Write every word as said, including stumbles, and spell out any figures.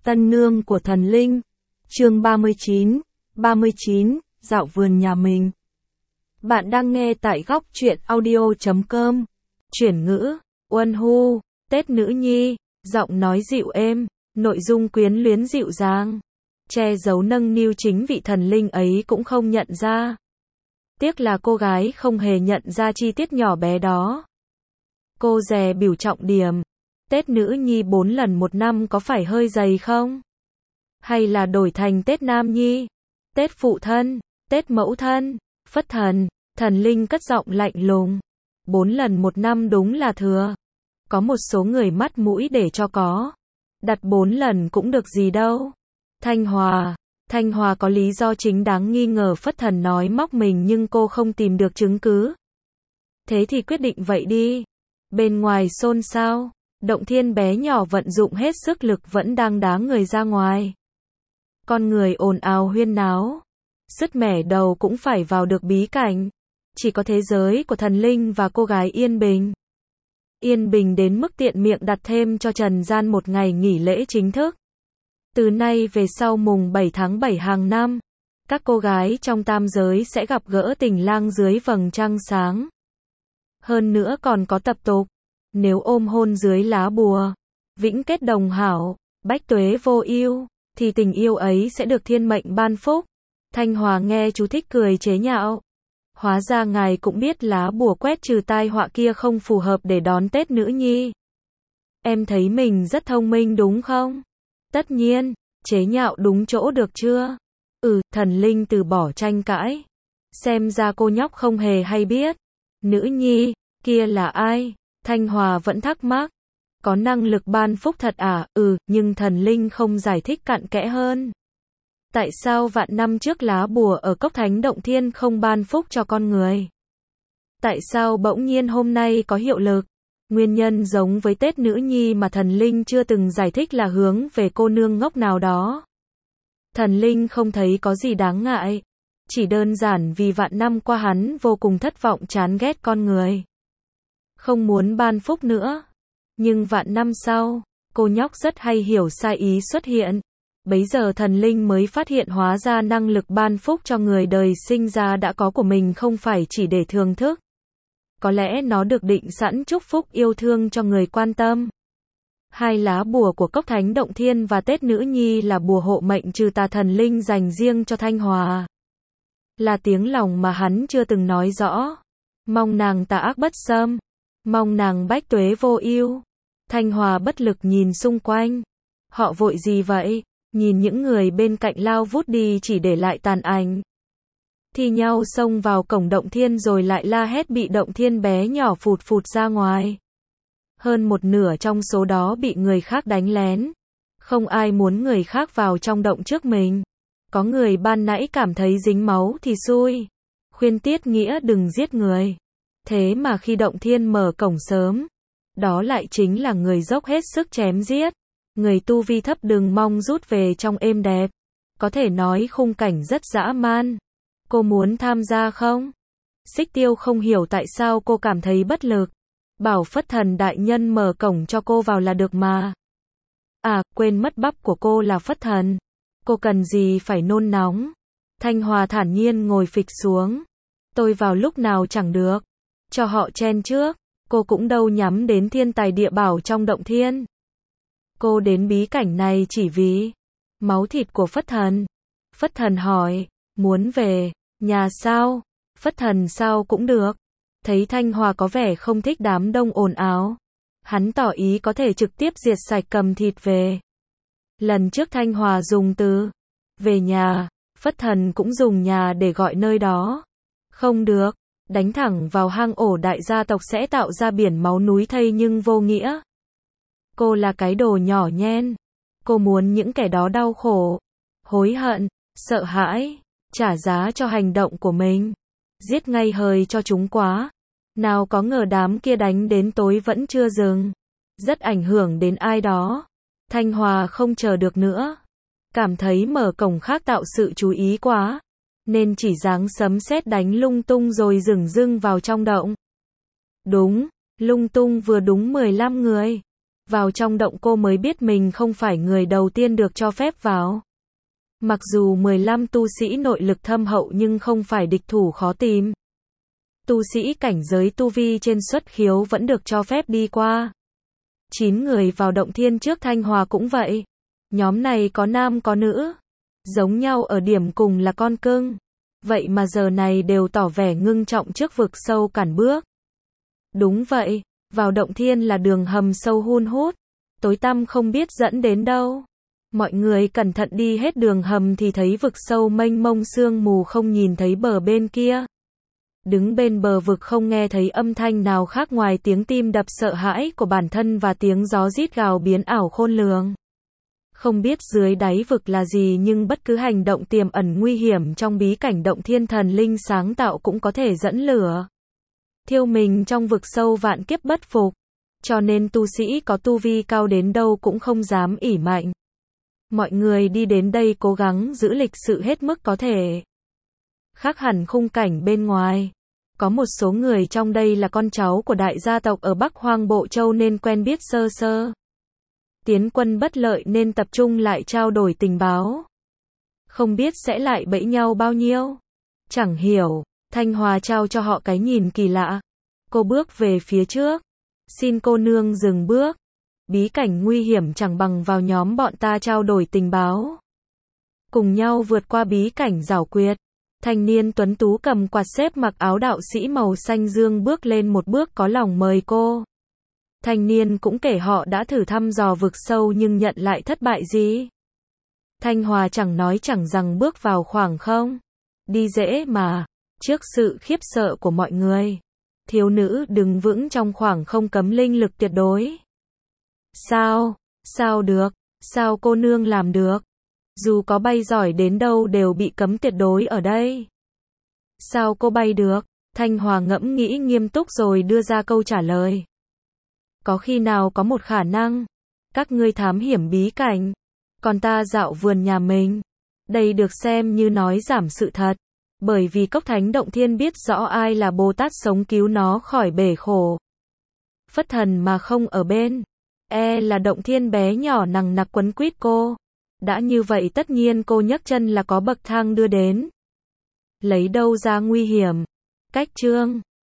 Tân nương của thần linh. Chương ba mươi chín, ba mươi chín, dạo vườn nhà mình. Bạn đang nghe tại góc truyện audio chấm com. Chuyển ngữ, Uân Hu, Tết nữ nhi, giọng nói dịu êm, nội dung quyến luyến dịu dàng. Che giấu nâng niu chính vị thần linh ấy cũng không nhận ra. Tiếc là cô gái không hề nhận ra chi tiết nhỏ bé đó. Cô dè biểu trọng điểm. Tết nữ nhi bốn lần một năm có phải hơi dày không? Hay là đổi thành Tết nam nhi? Tết phụ thân, Tết mẫu thân, Phất thần, thần linh cất giọng lạnh lùng. Bốn lần một năm đúng là thừa. Có một số người mắt mũi để cho có. Đặt bốn lần cũng được gì đâu. Thanh Hòa, Thanh Hòa có lý do chính đáng nghi ngờ Phất thần nói móc mình nhưng cô không tìm được chứng cứ. Thế thì quyết định vậy đi. Bên ngoài xôn xao. Động Thiên bé nhỏ vận dụng hết sức lực vẫn đang đá người ra ngoài. Con người ồn ào huyên náo. Sứt mẻ đầu cũng phải vào được bí cảnh. Chỉ có thế giới của thần linh và cô gái yên bình. Yên bình đến mức tiện miệng đặt thêm cho trần gian một ngày nghỉ lễ chính thức. Từ nay về sau mùng bảy tháng bảy hàng năm, các cô gái trong tam giới sẽ gặp gỡ tình lang dưới vầng trăng sáng. Hơn nữa còn có tập tục. Nếu ôm hôn dưới lá bùa, vĩnh kết đồng hảo, bách tuế vô ưu, thì tình yêu ấy sẽ được thiên mệnh ban phúc. Thanh Hòa nghe chú thích cười chế nhạo. Hóa ra ngài cũng biết lá bùa quét trừ tai họa kia không phù hợp để đón Tết nữ nhi. Em thấy mình rất thông minh đúng không? Tất nhiên, chế nhạo đúng chỗ được chưa? Ừ, thần linh từ bỏ tranh cãi. Xem ra cô nhóc không hề hay biết. Nữ nhi, kia là ai? Thanh Hòa vẫn thắc mắc. Có năng lực ban phúc thật à? Ừ, nhưng thần linh không giải thích cặn kẽ hơn. Tại sao vạn năm trước lá bùa ở cốc thánh động thiên không ban phúc cho con người? Tại sao bỗng nhiên hôm nay có hiệu lực? Nguyên nhân giống với Tết nữ nhi mà thần linh chưa từng giải thích là hướng về cô nương ngốc nào đó. Thần linh không thấy có gì đáng ngại. Chỉ đơn giản vì vạn năm qua hắn vô cùng thất vọng chán ghét con người. Không muốn ban phúc nữa. Nhưng vạn năm sau, cô nhóc rất hay hiểu sai ý xuất hiện. Bấy giờ thần linh mới phát hiện hóa ra năng lực ban phúc cho người đời sinh ra đã có của mình không phải chỉ để thưởng thức. Có lẽ nó được định sẵn chúc phúc yêu thương cho người quan tâm. Hai lá bùa của cốc thánh động thiên và Tết nữ nhi là bùa hộ mệnh trừ tà thần linh dành riêng cho Thanh Hòa. Là tiếng lòng mà hắn chưa từng nói rõ. Mong nàng tà ác bất xâm. Mong nàng bách tuế vô ưu. Thanh Hòa bất lực nhìn xung quanh. Họ vội gì vậy? Nhìn những người bên cạnh lao vút đi chỉ để lại tàn ảnh. Thi nhau xông vào cổng động thiên rồi lại la hét bị động thiên bé nhỏ phụt phụt ra ngoài. Hơn một nửa trong số đó bị người khác đánh lén. Không ai muốn người khác vào trong động trước mình. Có người ban nãy cảm thấy dính máu thì xui. Khuyên Tiết Nghĩa đừng giết người. Thế mà khi động thiên mở cổng sớm, đó lại chính là người dốc hết sức chém giết. Người tu vi thấp đừng mong rút về trong êm đẹp. Có thể nói khung cảnh rất dã man. Cô muốn tham gia không? Xích Tiêu không hiểu tại sao cô cảm thấy bất lực. Bảo Phất thần đại nhân mở cổng cho cô vào là được mà. À, quên mất bắp của cô là Phất thần. Cô cần gì phải nôn nóng. Thanh Hòa thản nhiên ngồi phịch xuống. Tôi vào lúc nào chẳng được. Cho họ chen trước. Cô cũng đâu nhắm đến thiên tài địa bảo trong động thiên. Cô đến bí cảnh này chỉ vì máu thịt của Phất thần. Phất thần hỏi, muốn về nhà sao? Phất thần sao cũng được. Thấy Thanh Hòa có vẻ không thích đám đông ồn ào. Hắn tỏ ý có thể trực tiếp diệt sạch cầm thịt về. Lần trước Thanh Hòa dùng từ về nhà, Phất thần cũng dùng nhà để gọi nơi đó. Không được, đánh thẳng vào hang ổ đại gia tộc sẽ tạo ra biển máu núi thây nhưng vô nghĩa. Cô là cái đồ nhỏ nhen. Cô muốn những kẻ đó đau khổ, hối hận, sợ hãi, trả giá cho hành động của mình. Giết ngay hời cho chúng quá. Nào có ngờ đám kia đánh đến tối vẫn chưa dừng. Rất ảnh hưởng đến ai đó. Thanh Hòa không chờ được nữa. Cảm thấy mở cổng khác tạo sự chú ý quá. Nên chỉ giáng sấm sét đánh lung tung rồi dửng dưng vào trong động. Đúng, lung tung vừa đúng mười lăm người. Vào trong động cô mới biết mình không phải người đầu tiên được cho phép vào. Mặc dù mười lăm tu sĩ nội lực thâm hậu nhưng không phải địch thủ khó tìm. Tu sĩ cảnh giới tu vi trên xuất khiếu vẫn được cho phép đi qua. chín người vào động thiên trước Thanh Hòa cũng vậy. Nhóm này có nam có nữ. Giống nhau ở điểm cùng là con cưng. Vậy mà giờ này đều tỏ vẻ ngưng trọng trước vực sâu cản bước. Đúng vậy, vào động thiên là đường hầm sâu hun hút. Tối tăm không biết dẫn đến đâu. Mọi người cẩn thận đi hết đường hầm thì thấy vực sâu mênh mông sương mù không nhìn thấy bờ bên kia. Đứng bên bờ vực không nghe thấy âm thanh nào khác ngoài tiếng tim đập sợ hãi của bản thân và tiếng gió rít gào biến ảo khôn lường. Không biết dưới đáy vực là gì nhưng bất cứ hành động tiềm ẩn nguy hiểm trong bí cảnh động thiên thần linh sáng tạo cũng có thể dẫn lửa. Thiêu mình trong vực sâu vạn kiếp bất phục. Cho nên tu sĩ có tu vi cao đến đâu cũng không dám ỷ mạnh. Mọi người đi đến đây cố gắng giữ lịch sự hết mức có thể. Khác hẳn khung cảnh bên ngoài. Có một số người trong đây là con cháu của đại gia tộc ở Bắc Hoang Bộ Châu nên quen biết sơ sơ. Tiến quân bất lợi nên tập trung lại trao đổi tình báo. Không biết sẽ lại bẫy nhau bao nhiêu. Chẳng hiểu, Thanh Hòa trao cho họ cái nhìn kỳ lạ. Cô bước về phía trước. Xin cô nương dừng bước. Bí cảnh nguy hiểm chẳng bằng vào nhóm bọn ta trao đổi tình báo. Cùng nhau vượt qua bí cảnh giảo quyệt. Thanh niên tuấn tú cầm quạt xếp mặc áo đạo sĩ màu xanh dương bước lên một bước có lòng mời cô. Thanh niên cũng kể họ đã thử thăm dò vực sâu nhưng nhận lại thất bại gì. Thanh Hòa chẳng nói chẳng rằng bước vào khoảng không. Đi dễ mà. Trước sự khiếp sợ của mọi người. Thiếu nữ đứng vững trong khoảng không cấm linh lực tuyệt đối. Sao? Sao được? Sao cô nương làm được? Dù có bay giỏi đến đâu đều bị cấm tuyệt đối ở đây. Sao cô bay được? Thanh Hòa ngẫm nghĩ nghiêm túc rồi đưa ra câu trả lời. Có khi nào có một khả năng, các ngươi thám hiểm bí cảnh, còn ta dạo vườn nhà mình. Đây được xem như nói giảm sự thật. Bởi vì Cốc Thánh Động Thiên biết rõ ai là Bồ Tát sống cứu nó khỏi bể khổ. Phất Thần mà không ở bên. E là Động Thiên bé nhỏ nằng nặc quấn quýt cô. Đã như vậy tất nhiên cô nhấc chân là có bậc thang đưa đến. Lấy đâu ra nguy hiểm. Cách chương